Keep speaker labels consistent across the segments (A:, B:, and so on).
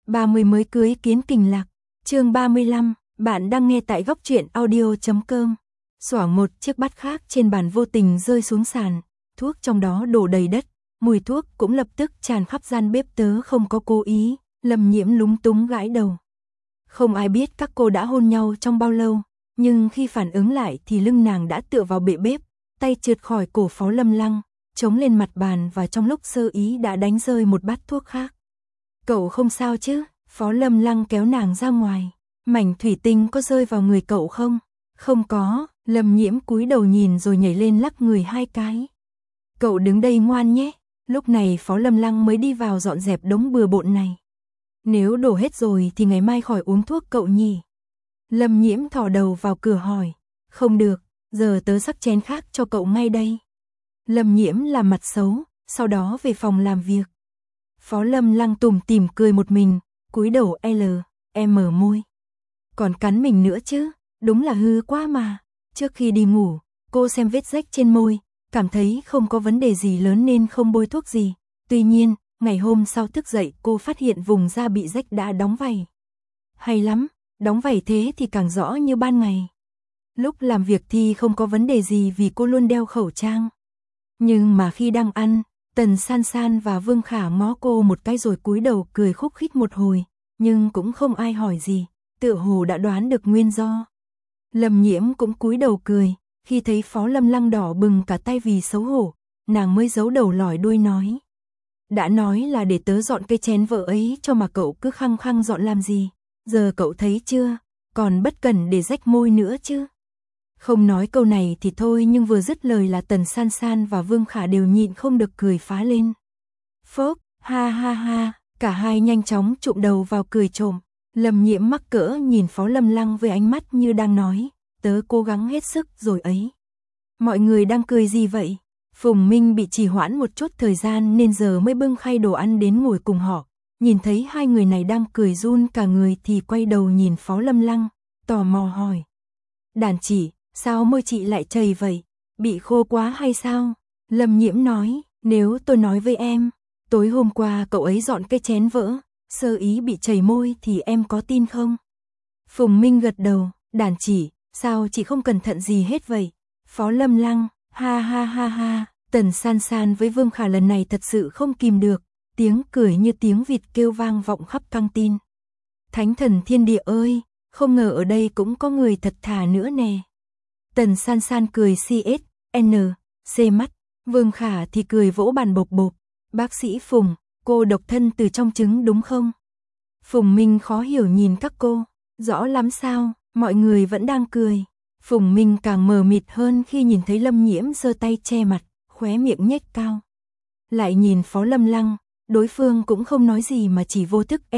A: 30 mới cưới kiến kình lạc. Chương 35, bạn đang nghe tại góc truyện audio.com. Xoảng một chiếc bát khác trên bàn vô tình rơi xuống sàn, thuốc trong đó đổ đầy đất, mùi thuốc cũng lập tức tràn khắp gian bếp. Tớ không có cố ý, Lâm Nhiễm lúng túng gãi đầu. Không ai biết các cô đã hôn nhau trong bao lâu, nhưng khi phản ứng lại thì lưng nàng đã tựa vào bệ bếp, tay trượt khỏi cổ Phó Lâm Lăng, chống lên mặt bàn và trong lúc sơ ý đã đánh rơi một bát thuốc khác. Cậu không sao chứ? Phó Lâm Lăng kéo nàng ra ngoài. Mảnh thủy tinh có rơi vào người cậu không? Không có. Lâm Nhiễm cúi đầu nhìn rồi nhảy lên lắc người 2 cái. Cậu đứng đây ngoan nhé. Lúc này Phó Lâm Lăng mới đi vào dọn dẹp đống bừa bộn này. Nếu đổ hết rồi thì ngày mai khỏi uống thuốc cậu nhỉ? Lâm Nhiễm thò đầu vào cửa hỏi. Không được, giờ tớ sắc chén khác cho cậu ngay đây. Lâm Nhiễm làm mặt xấu, sau đó về phòng làm việc. Phó Lâm Lăng tủm tỉm cười một mình, cúi đầu mở môi. Còn cắn mình nữa chứ, đúng là hư quá mà. Trước khi đi ngủ, cô xem vết rách trên môi, cảm thấy không có vấn đề gì lớn nên không bôi thuốc gì. Tuy nhiên, ngày hôm sau thức dậy cô phát hiện vùng da bị rách đã đóng vảy. Hay lắm, đóng vảy thế thì càng rõ như ban ngày. Lúc làm việc thì không có vấn đề gì vì cô luôn đeo khẩu trang. Nhưng mà khi đang ăn, Tần San San và Vương Khả ngó cô một cái rồi cúi đầu cười khúc khích một hồi, nhưng cũng không ai hỏi gì, tựa hồ đã đoán được nguyên do. Lâm Nhiễm cũng cúi đầu cười, khi thấy Phó Lâm Lăng đỏ bừng cả tay vì xấu hổ, nàng mới giấu đầu lòi đuôi nói. Đã nói là để tớ dọn cây chén vợ ấy cho mà cậu cứ khăng khăng dọn làm gì, giờ cậu thấy chưa, còn bất cần để rách môi nữa chứ. Không nói câu này thì thôi nhưng vừa dứt lời là Tần San San và Vương Khả đều nhịn không được cười phá lên. Phốc, ha ha ha, cả hai nhanh chóng chụm đầu vào cười trộm. Lâm Nhiễm mắc cỡ nhìn Phó Lâm Lăng với ánh mắt như đang nói, tớ cố gắng hết sức rồi ấy. Mọi người đang cười gì vậy? Phùng Minh bị trì hoãn một chút thời gian nên giờ mới bưng khay đồ ăn đến ngồi cùng họ. Nhìn thấy hai người này đang cười run cả người thì quay đầu nhìn Phó Lâm Lăng, tò mò hỏi. Đàn chỉ, sao môi chị lại chảy vậy? Bị khô quá hay sao? Lâm Nhiễm nói, nếu tôi nói với em, tối hôm qua cậu ấy dọn cái chén vỡ, sơ ý bị chảy môi thì em có tin không? Phùng Minh gật đầu, đàn chỉ, sao chị không cẩn thận gì hết vậy? Phó Lâm Lăng, ha ha ha ha, Tần San San với Vương Khả lần này thật sự không kìm được, tiếng cười như tiếng vịt kêu vang vọng khắp căng tin. Thánh thần thiên địa ơi, không ngờ ở đây cũng có người thật thà nữa nè. Tần San San cười CSN mắt, Vương Khả thì cười vỗ bàn bộp bộp. Bác sĩ Phùng, cô độc thân từ trong trứng đúng không? Phùng Minh khó hiểu nhìn các cô, rõ lắm sao, mọi người vẫn đang cười. Phùng Minh càng mờ mịt hơn khi nhìn thấy Lâm Nhiễm giơ tay che mặt, khóe miệng nhếch cao. Lại nhìn Phó Lâm Lăng, đối phương cũng không nói gì mà chỉ vô thức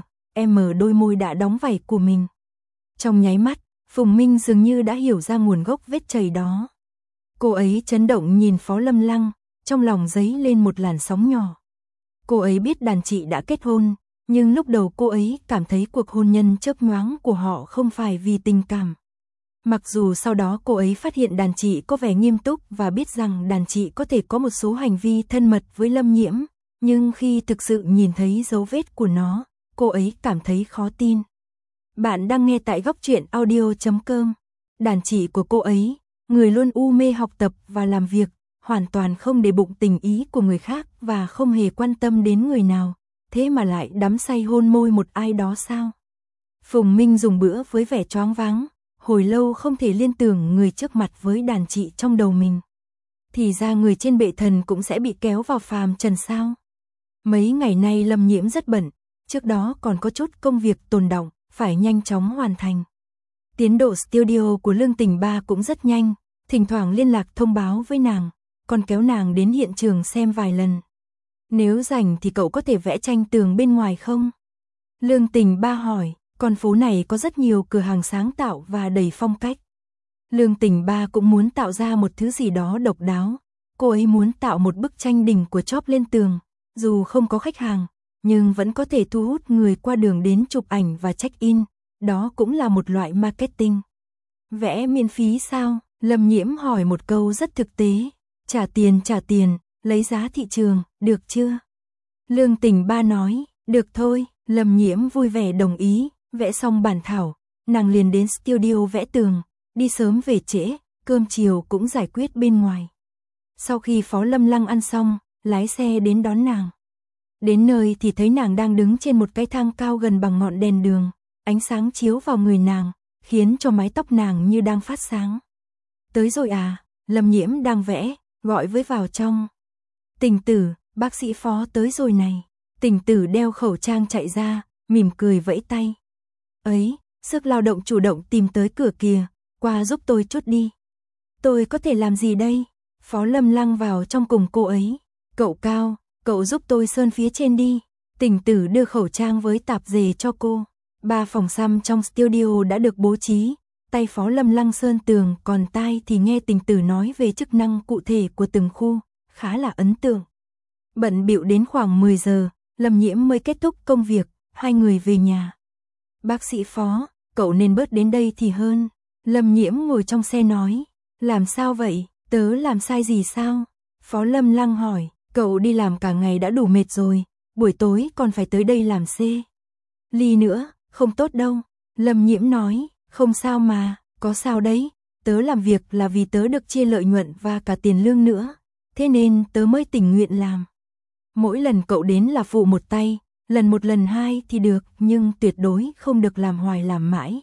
A: đôi môi đã đóng vảy của mình. Trong nháy mắt, Phùng Minh dường như đã hiểu ra nguồn gốc vết chảy đó. Cô ấy chấn động nhìn Phó Lâm Lăng, trong lòng dấy lên một làn sóng nhỏ. Cô ấy biết đàn chị đã kết hôn, nhưng lúc đầu cô ấy cảm thấy cuộc hôn nhân chớp nhoáng của họ không phải vì tình cảm. Mặc dù sau đó cô ấy phát hiện đàn chị có vẻ nghiêm túc và biết rằng đàn chị có thể có một số hành vi thân mật với Lâm Nhiễm, nhưng khi thực sự nhìn thấy dấu vết của nó, cô ấy cảm thấy khó tin. Bạn đang nghe tại góc truyện audio.com. Đàn chị của cô ấy, người luôn u mê học tập và làm việc, hoàn toàn không để bụng tình ý của người khác và không hề quan tâm đến người nào, thế mà lại đắm say hôn môi một ai đó sao? Phùng Minh dùng bữa với vẻ choáng váng, hồi lâu không thể liên tưởng người trước mặt với đàn chị trong đầu mình. Thì ra người trên bệ thần cũng sẽ bị kéo vào phàm trần sao? Mấy ngày nay Lâm Nhiễm rất bận, trước đó còn có chút công việc tồn đọng, phải nhanh chóng hoàn thành. Tiến độ studio của Lương Tình Ba cũng rất nhanh, thỉnh thoảng liên lạc thông báo với nàng, còn kéo nàng đến hiện trường xem vài lần. Nếu rảnh thì cậu có thể vẽ tranh tường bên ngoài không? Lương Tình Ba hỏi, con phố này có rất nhiều cửa hàng sáng tạo và đầy phong cách. Lương Tình Ba cũng muốn tạo ra một thứ gì đó độc đáo. Cô ấy muốn tạo một bức tranh đỉnh của chóp lên tường, dù không có khách hàng, nhưng vẫn có thể thu hút người qua đường đến chụp ảnh và check-in. Đó cũng là một loại marketing. Vẽ miễn phí sao? Lâm Nhiễm hỏi một câu rất thực tế. Trả tiền, lấy giá thị trường, được chưa? Lương Tình Ba nói, được thôi, Lâm Nhiễm vui vẻ đồng ý, vẽ xong bản thảo, nàng liền đến studio vẽ tường, đi sớm về trễ, cơm chiều cũng giải quyết bên ngoài. Sau khi Phó Lâm Lăng ăn xong, lái xe đến đón nàng. Đến nơi thì thấy nàng đang đứng trên một cái thang cao gần bằng ngọn đèn đường, ánh sáng chiếu vào người nàng, khiến cho mái tóc nàng như đang phát sáng. Tới rồi à, Lâm Nhiễm đang vẽ, gọi với vào trong. Tình Tử, bác sĩ Phó tới rồi này. Tình Tử đeo khẩu trang chạy ra, mỉm cười vẫy tay. Ấy, Sức Lao động chủ động tìm tới cửa kìa, qua giúp tôi chút đi. Tôi có thể làm gì đây? Phó Lâm Lăng vào trong cùng cô ấy. Cậu Cao, cậu giúp tôi sơn phía trên đi. Tình Tử đưa khẩu trang với tạp dề cho cô. 3 phòng xăm trong studio đã được bố trí. Tay Phó Lâm Lăng sơn tường, còn tai thì nghe Tình Tử nói về chức năng cụ thể của từng khu, khá là ấn tượng. Bận bịu đến khoảng 10 giờ, Lâm Nhiễm mới kết thúc công việc, hai người về nhà. Bác sĩ Phó, cậu nên bớt đến đây thì hơn. Lâm Nhiễm ngồi trong xe nói. Làm sao vậy, tớ làm sai gì sao? Phó Lâm Lăng hỏi, cậu đi làm cả ngày đã đủ mệt rồi, buổi tối còn phải tới đây làm xê. Ly nữa, không tốt đâu. Lâm Nhiễm nói, không sao mà, có sao đấy, tớ làm việc là vì tớ được chia lợi nhuận và cả tiền lương nữa, thế nên tớ mới tình nguyện làm. Mỗi lần cậu đến là phụ một tay, lần một lần hai thì được, nhưng tuyệt đối không được làm hoài làm mãi.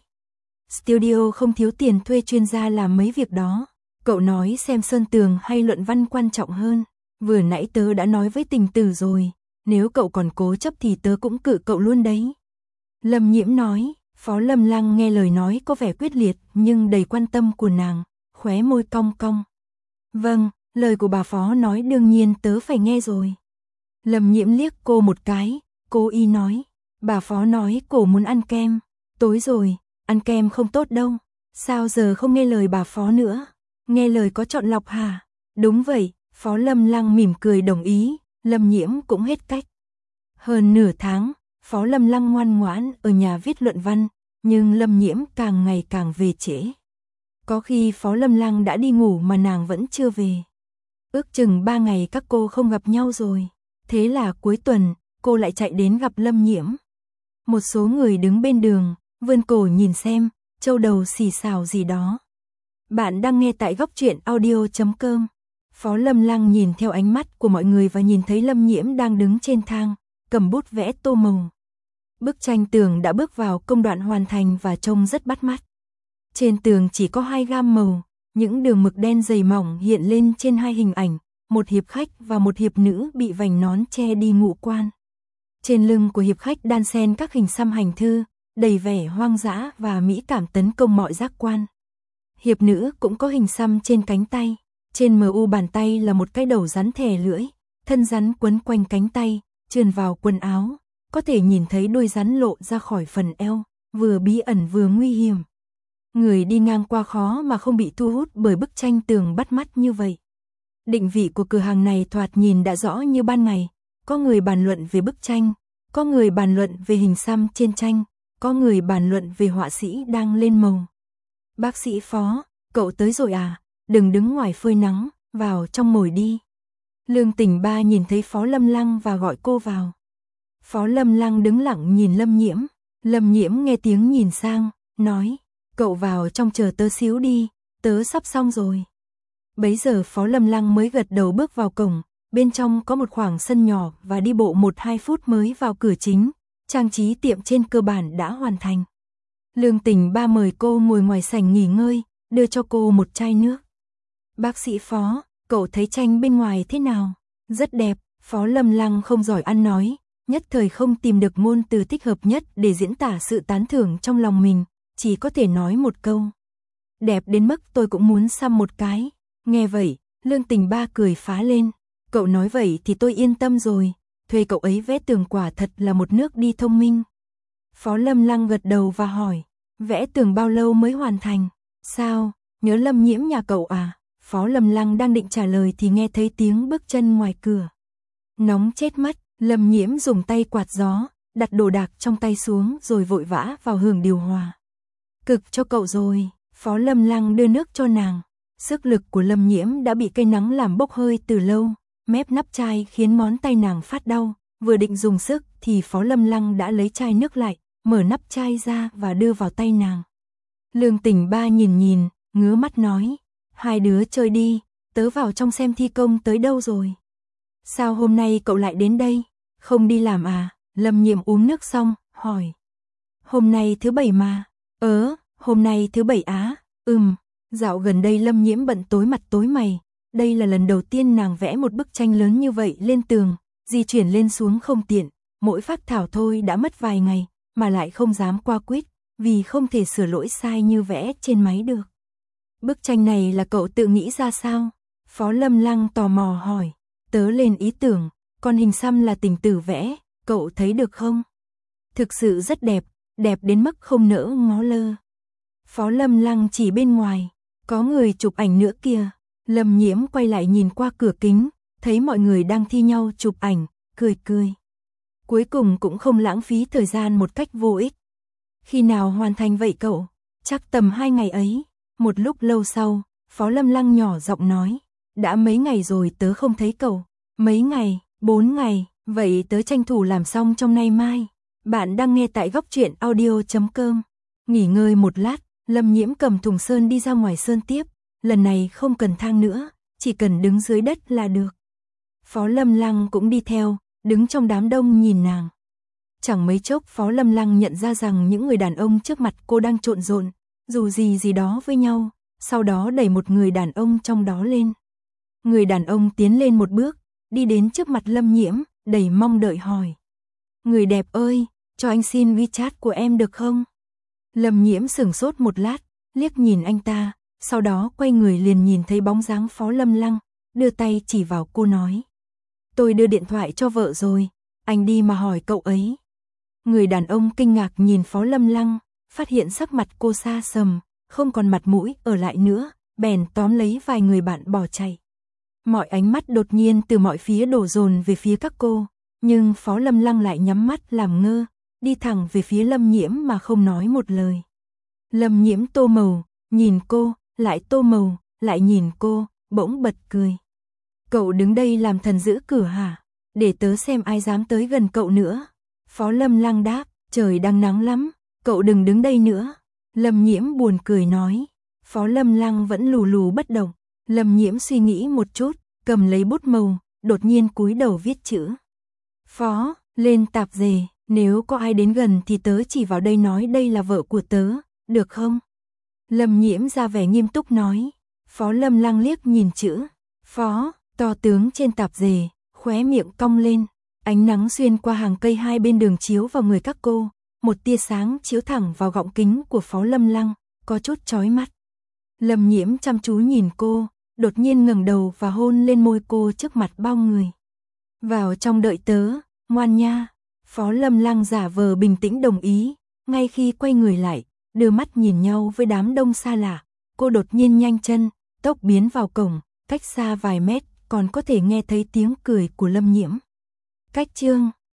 A: Studio không thiếu tiền thuê chuyên gia làm mấy việc đó. Cậu nói xem sơn tường hay luận văn quan trọng hơn. Vừa nãy tớ đã nói với Tình Tử rồi, nếu cậu còn cố chấp thì tớ cũng cự cậu luôn đấy. Lâm Nhiễm nói. Phó Lâm Lăng nghe lời nói có vẻ quyết liệt nhưng đầy quan tâm của nàng, khóe môi cong cong. Vâng, lời của bà Phó nói đương nhiên tớ phải nghe rồi. Lâm Nhiễm liếc cô một cái, cô y nói. Bà Phó nói cô muốn ăn kem. Tối rồi, ăn kem không tốt đâu. Sao giờ không nghe lời bà Phó nữa? Nghe lời có chọn lọc hả? Đúng vậy, Phó Lâm Lăng mỉm cười đồng ý, Lâm Nhiễm cũng hết cách. Hơn nửa tháng, Phó Lâm Lăng ngoan ngoãn ở nhà viết luận văn, nhưng Lâm Nhiễm càng ngày càng về trễ. Có khi Phó Lâm Lăng đã đi ngủ mà nàng vẫn chưa về. Ước chừng 3 ngày các cô không gặp nhau rồi. Thế là cuối tuần, cô lại chạy đến gặp Lâm Nhiễm. Một số người đứng bên đường, vươn cổ nhìn xem, châu đầu xì xào gì đó. Bạn đang nghe tại Góc Truyện Audio.com. Phó Lâm Lăng nhìn theo ánh mắt của mọi người và nhìn thấy Lâm Nhiễm đang đứng trên thang, cầm bút vẽ tô màu. Bức tranh tường đã bước vào công đoạn hoàn thành và trông rất bắt mắt. Trên tường chỉ có 2 gam màu, những đường mực đen dày mỏng hiện lên trên 2 hình ảnh, một hiệp khách và một hiệp nữ bị vành nón che đi ngũ quan. Trên lưng của hiệp khách đan xen các hình xăm hành thư, đầy vẻ hoang dã và mỹ cảm tấn công mọi giác quan. Hiệp nữ cũng có hình xăm trên cánh tay, trên mu bàn tay là một cái đầu rắn thè lưỡi, thân rắn quấn quanh cánh tay, trườn vào quần áo, có thể nhìn thấy đuôi rắn lộ ra khỏi phần eo, vừa bí ẩn vừa nguy hiểm. Người đi ngang qua khó mà không bị thu hút bởi bức tranh tường bắt mắt như vậy. Định vị của cửa hàng này thoạt nhìn đã rõ như ban ngày, có người bàn luận về bức tranh, có người bàn luận về hình xăm trên tranh, có người bàn luận về họa sĩ đang lên màu. Bác sĩ Phó, cậu tới rồi à, đừng đứng ngoài phơi nắng, vào trong ngồi đi. Lương Tình Ba nhìn thấy Phó Lâm Lăng và gọi cô vào. Phó Lâm Lăng đứng lặng nhìn Lâm Nhiễm. Lâm Nhiễm nghe tiếng nhìn sang, nói, cậu vào trong chờ tớ xíu đi, tớ sắp xong rồi. Bấy giờ Phó Lâm Lăng mới gật đầu bước vào cổng, bên trong có một khoảng sân nhỏ và đi bộ 1-2 phút mới vào cửa chính, trang trí tiệm trên cơ bản đã hoàn thành. Lương Tình Ba mời cô ngồi ngoài sảnh nghỉ ngơi, đưa cho cô một chai nước. Bác sĩ Phó, cậu thấy tranh bên ngoài thế nào? Rất đẹp. Phó Lâm Lăng không giỏi ăn nói, nhất thời không tìm được ngôn từ thích hợp nhất để diễn tả sự tán thưởng trong lòng mình, chỉ có thể nói một câu. Đẹp đến mức tôi cũng muốn xăm một cái. Nghe vậy, Lương Tình Ba cười phá lên. Cậu nói vậy thì tôi yên tâm rồi, thuê cậu ấy vẽ tường quả thật là một nước đi thông minh. Phó Lâm Lăng gật đầu và hỏi, vẽ tường bao lâu mới hoàn thành? Sao, nhớ Lâm Nhiễm nhà cậu à? Phó Lâm Lăng đang định trả lời thì nghe thấy tiếng bước chân ngoài cửa. Nóng chết mất, Lâm Nhiễm dùng tay quạt gió, đặt đồ đạc trong tay xuống rồi vội vã vào hưởng điều hòa. Cực cho cậu rồi, Phó Lâm Lăng đưa nước cho nàng. Sức lực của Lâm Nhiễm đã bị cây nắng làm bốc hơi từ lâu, mép nắp chai khiến ngón tay nàng phát đau, Vừa định dùng sức thì Phó Lâm Lăng đã lấy chai nước lại, mở nắp chai ra và đưa vào tay nàng. Lương Tình Ba nhìn, ngứa mắt nói, hai đứa chơi đi, tớ vào trong xem thi công tới đâu rồi. Sao hôm nay cậu lại đến đây, không đi làm à? Lâm Nhiễm uống nước xong, hỏi. Hôm nay thứ bảy mà. Hôm nay thứ bảy á. Dạo gần đây Lâm Nhiễm bận tối mặt tối mày. Đây là lần đầu tiên nàng vẽ một bức tranh lớn như vậy lên tường, di chuyển lên xuống không tiện, mỗi phác thảo thôi đã mất vài ngày, mà lại không dám qua quýt, vì không thể sửa lỗi sai như vẽ trên máy được. Bức tranh này là cậu tự nghĩ ra sao? Phó Lâm Lăng tò mò hỏi. Tớ lên ý tưởng, còn hình xăm là Tình Tử vẽ, cậu thấy được không? Thực sự rất đẹp, đẹp đến mức không nỡ ngó lơ. Phó Lâm Lăng chỉ bên ngoài, có người chụp ảnh nữa kìa. Lâm Nhiễm quay lại nhìn qua cửa kính, thấy mọi người đang thi nhau chụp ảnh, cười. Cuối cùng cũng không lãng phí thời gian một cách vô ích. Khi nào hoàn thành vậy cậu? Chắc tầm 2 ngày ấy. Một lúc lâu sau, Phó Lâm Lăng nhỏ giọng nói. Đã mấy ngày rồi tớ không thấy cậu. Mấy ngày, 4 ngày, vậy tớ tranh thủ làm xong trong nay mai. Bạn đang nghe tại góc truyện audio.com. Nghỉ ngơi một lát, Lâm Nhiễm cầm thùng sơn đi ra ngoài sơn tiếp. Lần này không cần thang nữa, chỉ cần đứng dưới đất là được. Phó Lâm Lăng cũng đi theo, đứng trong đám đông nhìn nàng. Chẳng mấy chốc Phó Lâm Lăng nhận ra rằng những người đàn ông trước mặt cô đang trộn rộn, dù gì đó với nhau, sau đó đẩy một người đàn ông trong đó lên. Người đàn ông tiến lên một bước, đi đến trước mặt Lâm Nhiễm, đầy mong đợi hỏi. Người đẹp ơi, cho anh xin WeChat của em được không? Lâm Nhiễm sửng sốt một lát, liếc nhìn anh ta, sau đó quay người liền nhìn thấy bóng dáng Phó Lâm Lăng, đưa tay chỉ vào cô nói. Tôi đưa điện thoại cho vợ rồi, anh đi mà hỏi cậu ấy. Người đàn ông kinh ngạc nhìn Phó Lâm Lăng, phát hiện sắc mặt cô xa sầm, không còn mặt mũi ở lại nữa, bèn tóm lấy vài người bạn bỏ chạy. Mọi ánh mắt đột nhiên từ mọi phía đổ dồn về phía các cô, nhưng Phó Lâm Lăng lại nhắm mắt làm ngơ, đi thẳng về phía Lâm Nhiễm mà không nói một lời. Lâm Nhiễm tô màu, nhìn cô, lại tô màu, lại nhìn cô, bỗng bật cười. Cậu đứng đây làm thần giữ cửa hả? Để tớ xem ai dám tới gần cậu nữa. Phó Lâm Lăng đáp, trời đang nắng lắm, cậu đừng đứng đây nữa. Lâm Nhiễm buồn cười nói. Phó Lâm Lăng vẫn lù lù bất động. Lâm Nhiễm suy nghĩ một chút, cầm lấy bút màu, đột nhiên cúi đầu viết chữ. Phó, lên tạp dề, nếu có ai đến gần thì tớ chỉ vào đây nói đây là vợ của tớ, được không? Lâm Nhiễm ra vẻ nghiêm túc nói. Phó Lâm Lăng liếc nhìn chữ Phó, to tướng trên tạp dề, khóe miệng cong lên. Ánh nắng xuyên qua hàng cây hai bên đường chiếu vào người các cô, một tia sáng chiếu thẳng vào gọng kính của Phó Lâm Lăng, có chút chói mắt. Lâm Nhiễm chăm chú nhìn cô, đột nhiên ngẩng đầu và hôn lên môi cô trước mặt bao người. Vào trong đợi tớ, ngoan nha. Phó Lâm Lăng giả vờ bình tĩnh đồng ý, ngay khi quay người lại, đưa mắt nhìn nhau với đám đông xa lạ, cô đột nhiên nhanh chân, tốc biến vào cổng, cách xa vài mét, còn có thể nghe thấy tiếng cười của Lâm Nhiễm. Cách chương